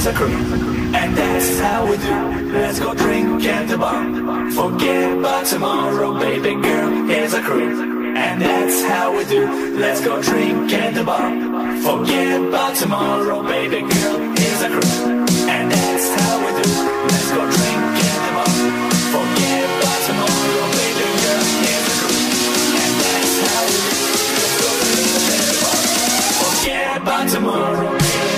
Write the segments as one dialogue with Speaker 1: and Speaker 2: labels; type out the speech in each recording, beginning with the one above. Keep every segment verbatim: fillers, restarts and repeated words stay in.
Speaker 1: here's a crew, and that's how we do. Let's go drink at the bar. Forget about tomorrow, baby girl, here's a crew, and that's how we do. Let's go drink at the bar. Forget about tomorrow, baby girl, here's a crew, and that's how we do. Let's go drink at the bar. Forget about tomorrow, baby girl, here's a crew, and that's how we do. Let's go drink at the bar. Forget about tomorrow.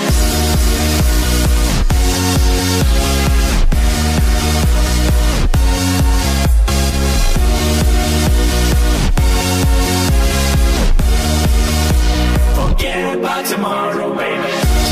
Speaker 1: Forget about tomorrow, baby.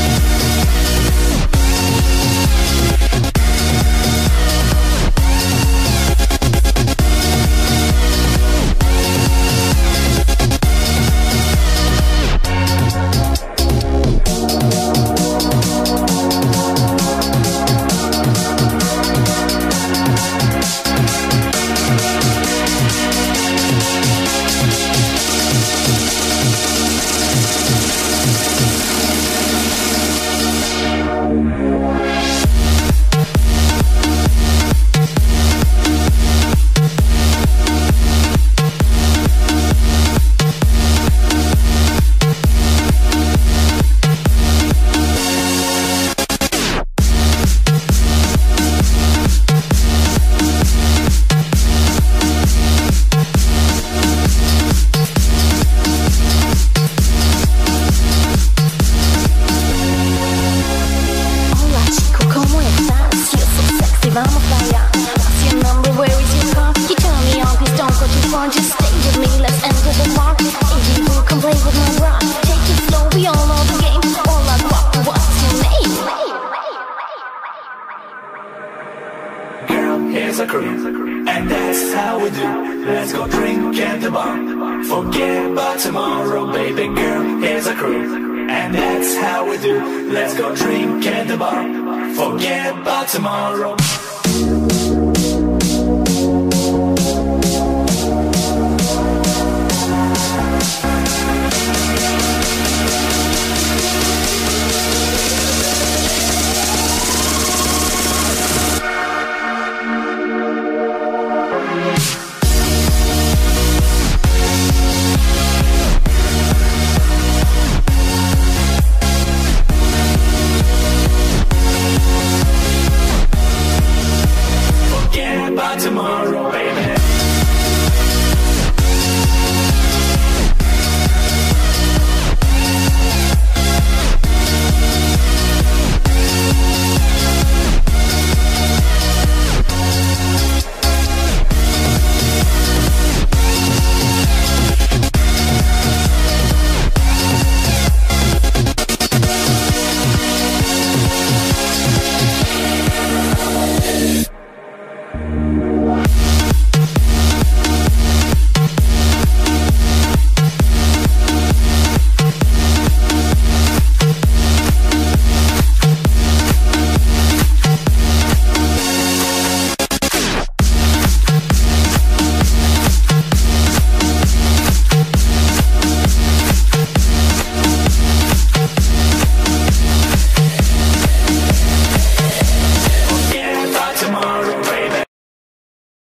Speaker 1: Here's a crew, and that's how we do. Let's go drink at the bar. Forget about tomorrow, baby girl. Here's a crew, and that's how we do. Let's go drink at the bar. Forget about tomorrow.